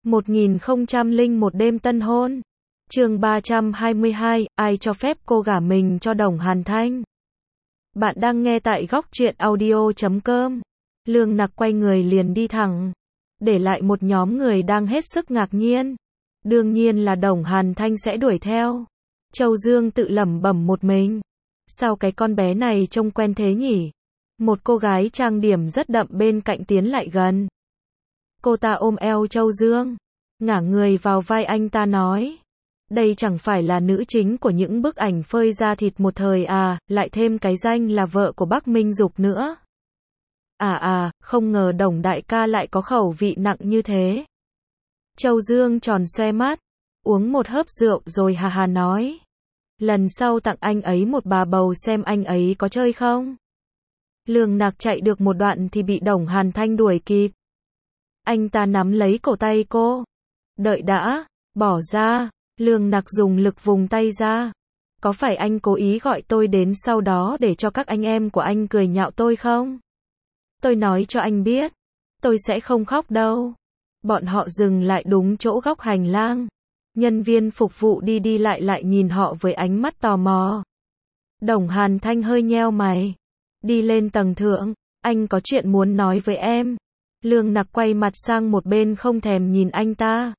1001 đêm tân hôn. Chương 322, ai cho phép cô gả mình cho Đồng Hàn Thanh? Bạn đang nghe tại góc truyện audio.com. Lương Nặc quay người liền đi thẳng, để lại một nhóm người đang hết sức ngạc nhiên. Đương nhiên là Đồng Hàn Thanh sẽ đuổi theo. Châu Dương tự lẩm bẩm một mình. Sao cái con bé này trông quen thế nhỉ? Một cô gái trang điểm rất đậm bên cạnh tiến lại gần. Cô ta ôm eo Châu Dương, ngả người vào vai anh ta nói. Đây chẳng phải là nữ chính của những bức ảnh phơi da thịt một thời à, lại thêm cái danh là vợ của Bắc Minh Dục nữa. Không ngờ Đồng đại ca lại có khẩu vị nặng như thế. Châu Dương tròn xoe mắt, uống một hớp rượu rồi hà hà nói. Lần sau tặng anh ấy một bà bầu xem anh ấy có chơi không. Lương Nặc chạy được một đoạn thì bị Đồng Hàn Thanh đuổi kịp. Anh ta nắm lấy cổ tay cô. Đợi đã, bỏ ra. Lương Nặc dùng lực vùng tay ra. Có phải anh cố ý gọi tôi đến sau đó để cho các anh em của anh cười nhạo tôi không? Tôi nói cho anh biết, tôi sẽ không khóc đâu. Bọn họ dừng lại đúng chỗ góc hành lang. Nhân viên phục vụ đi đi lại nhìn họ với ánh mắt tò mò. Đồng Hàn Thanh hơi nheo mày. Đi lên tầng thượng, anh có chuyện muốn nói với em. Lương Nặc quay mặt sang một bên không thèm nhìn anh ta.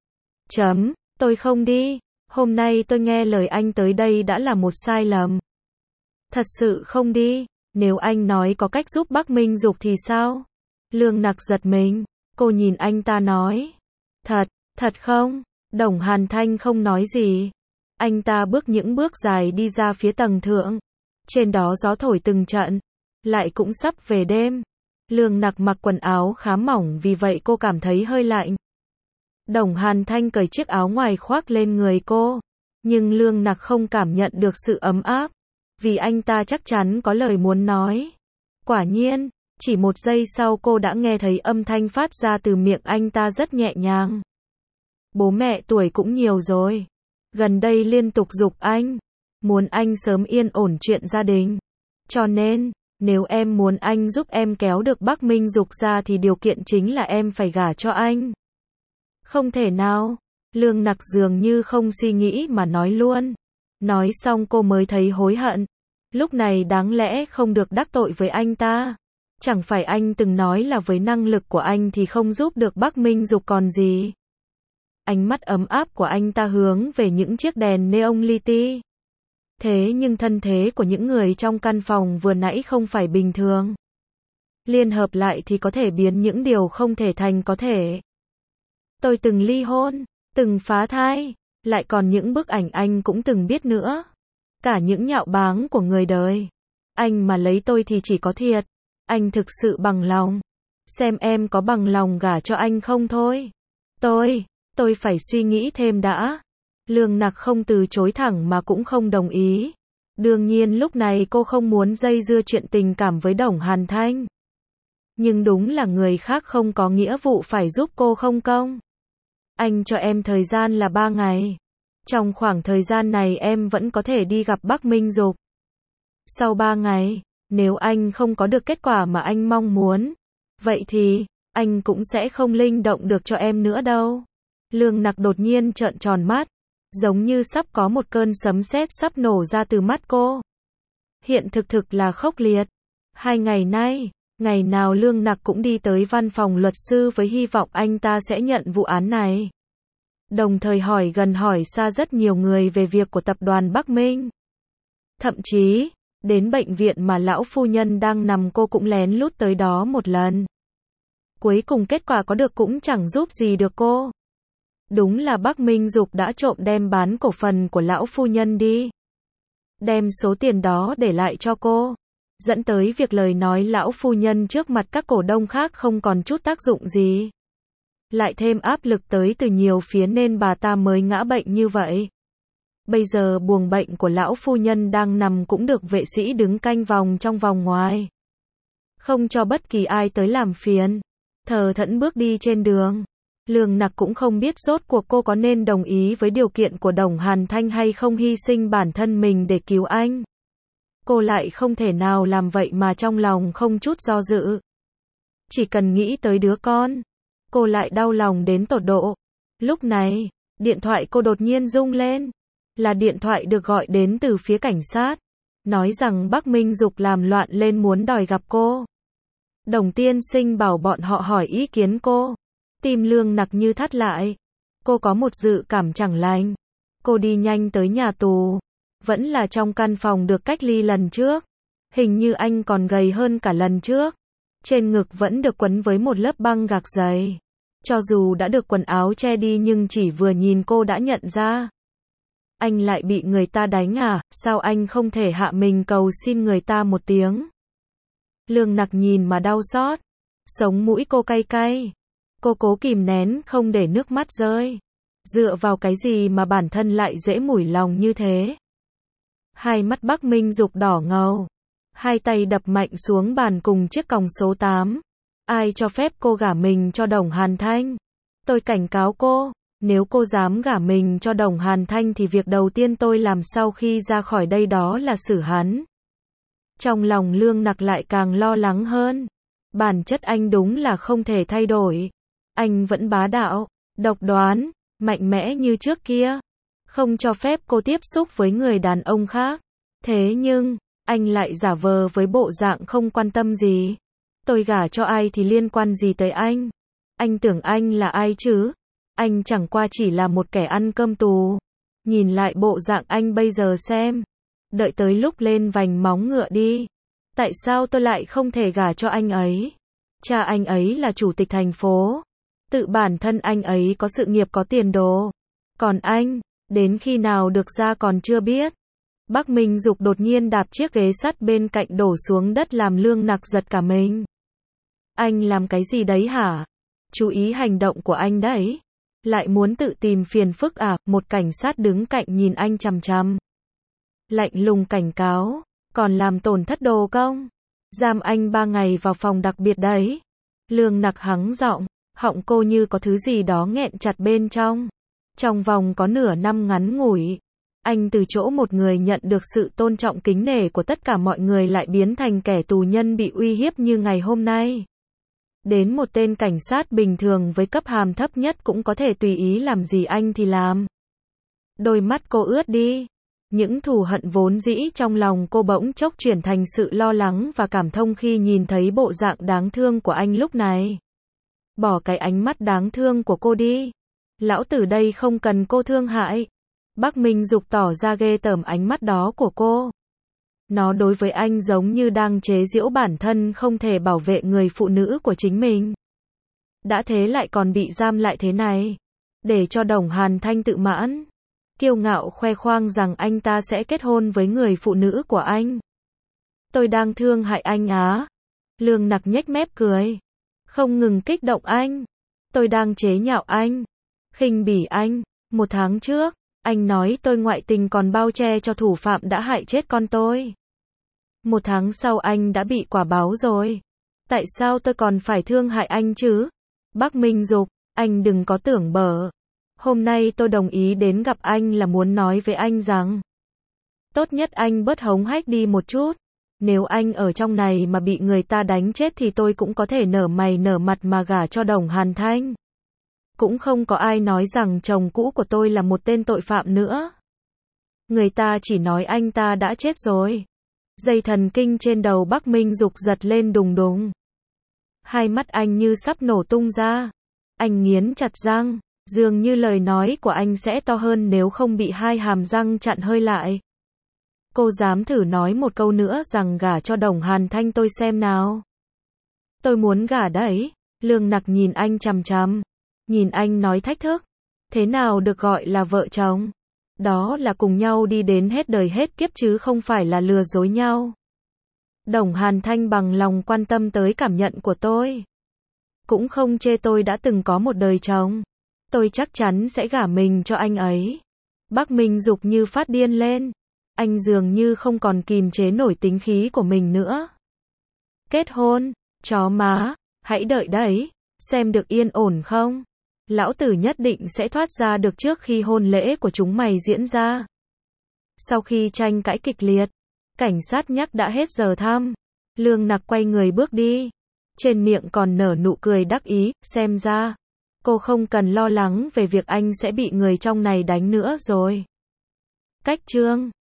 Tôi không đi. Hôm nay tôi nghe lời anh tới đây đã là một sai lầm. Thật sự không đi. Nếu anh nói có cách giúp Bắc Minh Dục thì sao? Lương Nặc giật mình. Cô nhìn anh ta nói. Thật không? Đồng Hàn Thanh không nói gì. Anh ta bước những bước dài đi ra phía tầng thượng. Trên đó gió thổi từng trận. Lại cũng sắp về đêm. Lương Nặc mặc quần áo khá mỏng vì vậy cô cảm thấy hơi lạnh. Đồng Hàn Thanh cởi chiếc áo ngoài khoác lên người cô. Nhưng Lương Nặc không cảm nhận được sự ấm áp. Vì anh ta chắc chắn có lời muốn nói. Quả nhiên, chỉ một giây sau cô đã nghe thấy âm thanh phát ra từ miệng anh ta rất nhẹ nhàng. Bố mẹ tuổi cũng nhiều rồi. Gần đây liên tục giục anh. Muốn anh sớm yên ổn chuyện gia đình. Cho nên, nếu em muốn anh giúp em kéo được Bắc Minh Dục ra thì điều kiện chính là em phải gả cho anh. Không thể nào. Lương Nặc dường như không suy nghĩ mà nói luôn. Nói xong cô mới thấy hối hận. Lúc này đáng lẽ không được đắc tội với anh ta. Chẳng phải anh từng nói là với năng lực của anh thì không giúp được Bắc Minh Dục còn gì. Ánh mắt ấm áp của anh ta hướng về những chiếc đèn neon li ti. Thế nhưng thân thế của những người trong căn phòng vừa nãy không phải bình thường. Liên hợp lại thì có thể biến những điều không thể thành có thể. Tôi từng ly hôn, từng phá thai, lại còn những bức ảnh anh cũng từng biết nữa. Cả những nhạo báng của người đời. Anh mà lấy tôi thì chỉ có thiệt. Anh thực sự bằng lòng. Xem em có bằng lòng gả cho anh không thôi. Tôi phải suy nghĩ thêm đã. Lương Nặc không từ chối thẳng mà cũng không đồng ý. Đương nhiên lúc này cô không muốn dây dưa chuyện tình cảm với Đồng Hàn Thanh. Nhưng đúng là người khác không có nghĩa vụ phải giúp cô không công. Anh cho em thời gian là 3 ngày. Trong khoảng thời gian này em vẫn có thể đi gặp Bắc Minh Dục. Sau 3 ngày, nếu anh không có được kết quả mà anh mong muốn, vậy thì, anh cũng sẽ không linh động được cho em nữa đâu. Lương Nặc đột nhiên trợn tròn mắt, giống như sắp có một cơn sấm sét sắp nổ ra từ mắt cô. Hiện thực là khốc liệt. 2 ngày nay, ngày nào Lương Nặc cũng đi tới văn phòng luật sư với hy vọng anh ta sẽ nhận vụ án này. Đồng thời hỏi gần hỏi xa rất nhiều người về việc của tập đoàn Bắc Minh. Thậm chí, đến bệnh viện mà lão phu nhân đang nằm cô cũng lén lút tới đó một lần. Cuối cùng kết quả có được cũng chẳng giúp gì được cô. Đúng là Bắc Minh Dục đã trộm đem bán cổ phần của lão phu nhân đi. Đem số tiền đó để lại cho cô. Dẫn tới việc lời nói lão phu nhân trước mặt các cổ đông khác không còn chút tác dụng gì. Lại thêm áp lực tới từ nhiều phía nên bà ta mới ngã bệnh như vậy. Bây giờ buồng bệnh của lão phu nhân đang nằm cũng được vệ sĩ đứng canh vòng trong vòng ngoài. Không cho bất kỳ ai tới làm phiền. Thờ thẫn bước đi trên đường. Lương Nặc cũng không biết rốt cuộc cô có nên đồng ý với điều kiện của Đồng Hàn Thanh hay không hy sinh bản thân mình để cứu anh. Cô lại không thể nào làm vậy mà trong lòng không chút do dự. Chỉ cần nghĩ tới đứa con. cô lại đau lòng đến tột độ. Lúc này, điện thoại cô đột nhiên rung lên. Là điện thoại được gọi đến từ phía cảnh sát. Nói rằng Bắc Minh Dục làm loạn lên muốn đòi gặp cô. Đồng tiên sinh bảo bọn họ hỏi ý kiến cô. Tim Lương Nặc như thắt lại. Cô có một dự cảm chẳng lành. Cô đi nhanh tới nhà tù. Vẫn là trong căn phòng được cách ly lần trước. Hình như anh còn gầy hơn cả lần trước. Trên ngực vẫn được quấn với một lớp băng gạc dày. Cho dù đã được quần áo che đi nhưng chỉ vừa nhìn cô đã nhận ra. Anh lại bị người ta đánh à, sao anh không thể hạ mình cầu xin người ta một tiếng? Lương Nặc nhìn mà đau xót. Sống mũi cô cay cay. Cô cố kìm nén không để nước mắt rơi. Dựa vào cái gì mà bản thân lại dễ mủi lòng như thế? Hai mắt Bắc Minh Dục đỏ ngầu. Hai tay đập mạnh xuống bàn cùng chiếc còng số 8. Ai cho phép cô gả mình cho Đồng Hàn Thanh? Tôi cảnh cáo cô, nếu cô dám gả mình cho Đồng Hàn Thanh thì việc đầu tiên tôi làm sau khi ra khỏi đây đó là xử hắn. Trong lòng Lương Nặc lại càng lo lắng hơn. Bản chất anh đúng là không thể thay đổi. Anh vẫn bá đạo, độc đoán, mạnh mẽ như trước kia. Không cho phép cô tiếp xúc với người đàn ông khác. Thế nhưng, anh lại giả vờ với bộ dạng không quan tâm gì. Tôi gả cho ai thì liên quan gì tới anh? Anh tưởng anh là ai chứ? Anh chẳng qua chỉ là một kẻ ăn cơm tù. Nhìn lại bộ dạng anh bây giờ xem. Đợi tới lúc lên vành móng ngựa đi. Tại sao tôi lại không thể gả cho anh ấy? Cha anh ấy là chủ tịch thành phố. Tự bản thân anh ấy có sự nghiệp có tiền đồ. Còn anh, đến khi nào được ra còn chưa biết. Bắc Minh Dục đột nhiên đạp chiếc ghế sắt bên cạnh đổ xuống đất làm Lương Nặc giật cả mình. Anh làm cái gì đấy hả? Chú ý hành động của anh đấy. Lại muốn tự tìm phiền phức à? Một cảnh sát đứng cạnh nhìn anh chằm chằm. Lạnh lùng cảnh cáo. Còn làm tổn thất đồ công. Giam anh 3 ngày vào phòng đặc biệt đấy. Lương Nặc hắng giọng. Họng cô như có thứ gì đó nghẹn chặt bên trong. Trong vòng có nửa năm ngắn ngủi. Anh từ chỗ một người nhận được sự tôn trọng kính nể của tất cả mọi người lại biến thành kẻ tù nhân bị uy hiếp như ngày hôm nay. Đến một tên cảnh sát bình thường với cấp hàm thấp nhất cũng có thể tùy ý làm gì anh thì làm. Đôi mắt cô ướt đi. Những thù hận vốn dĩ trong lòng cô bỗng chốc chuyển thành sự lo lắng và cảm thông khi nhìn thấy bộ dạng đáng thương của anh lúc này. Bỏ cái ánh mắt đáng thương của cô đi. Lão tử đây không cần cô thương hại. Bắc Minh Dục tỏ ra ghê tởm ánh mắt đó của cô. Nó đối với anh giống như đang chế giễu bản thân không thể bảo vệ người phụ nữ của chính mình. Đã thế lại còn bị giam lại thế này. Để cho Đồng Hàn Thanh tự mãn. Kiêu ngạo khoe khoang rằng anh ta sẽ kết hôn với người phụ nữ của anh. Tôi đang thương hại anh á. Lương Nặc nhếch mép cười. Không ngừng kích động anh. Tôi đang chế nhạo anh. Khinh bỉ anh. 1 tháng trước, anh nói tôi ngoại tình còn bao che cho thủ phạm đã hại chết con tôi. 1 tháng sau anh đã bị quả báo rồi. Tại sao tôi còn phải thương hại anh chứ? Bắc Minh Dục, anh đừng có tưởng bở. Hôm nay tôi đồng ý đến gặp anh là muốn nói với anh rằng tốt nhất anh bớt hống hách đi một chút. Nếu anh ở trong này mà bị người ta đánh chết thì tôi cũng có thể nở mày nở mặt mà gả cho Đồng Hàn Thanh. Cũng không có ai nói rằng chồng cũ của tôi là một tên tội phạm nữa. Người ta chỉ nói anh ta đã chết rồi. Dây thần kinh trên đầu Bắc Minh Dục giật lên đùng đùng. Hai mắt anh như sắp nổ tung ra. Anh nghiến chặt răng, dường như lời nói của anh sẽ to hơn nếu không bị hai hàm răng chặn hơi lại. Cô dám thử nói một câu nữa rằng gả cho Đồng Hàn Thanh tôi xem nào. Tôi muốn gả đấy. Lương Nặc nhìn anh chằm chằm. Nhìn anh nói thách thức. Thế nào được gọi là vợ chồng? Đó là cùng nhau đi đến hết đời hết kiếp chứ không phải là lừa dối nhau. Đồng Hàn Thanh bằng lòng quan tâm tới cảm nhận của tôi. Cũng không chê tôi đã từng có một đời chồng. Tôi chắc chắn sẽ gả mình cho anh ấy. Bắc Minh Dục như phát điên lên. Anh dường như không còn kìm chế nổi tính khí của mình nữa. Kết hôn, chó má, hãy đợi đấy, xem được yên ổn không? Lão tử nhất định sẽ thoát ra được trước khi hôn lễ của chúng mày diễn ra. Sau khi tranh cãi kịch liệt, cảnh sát nhắc đã hết giờ thăm. Lương Nặc quay người bước đi. Trên miệng còn nở nụ cười đắc ý, xem ra Cô không cần lo lắng về việc anh sẽ bị người trong này đánh nữa rồi. Cách chương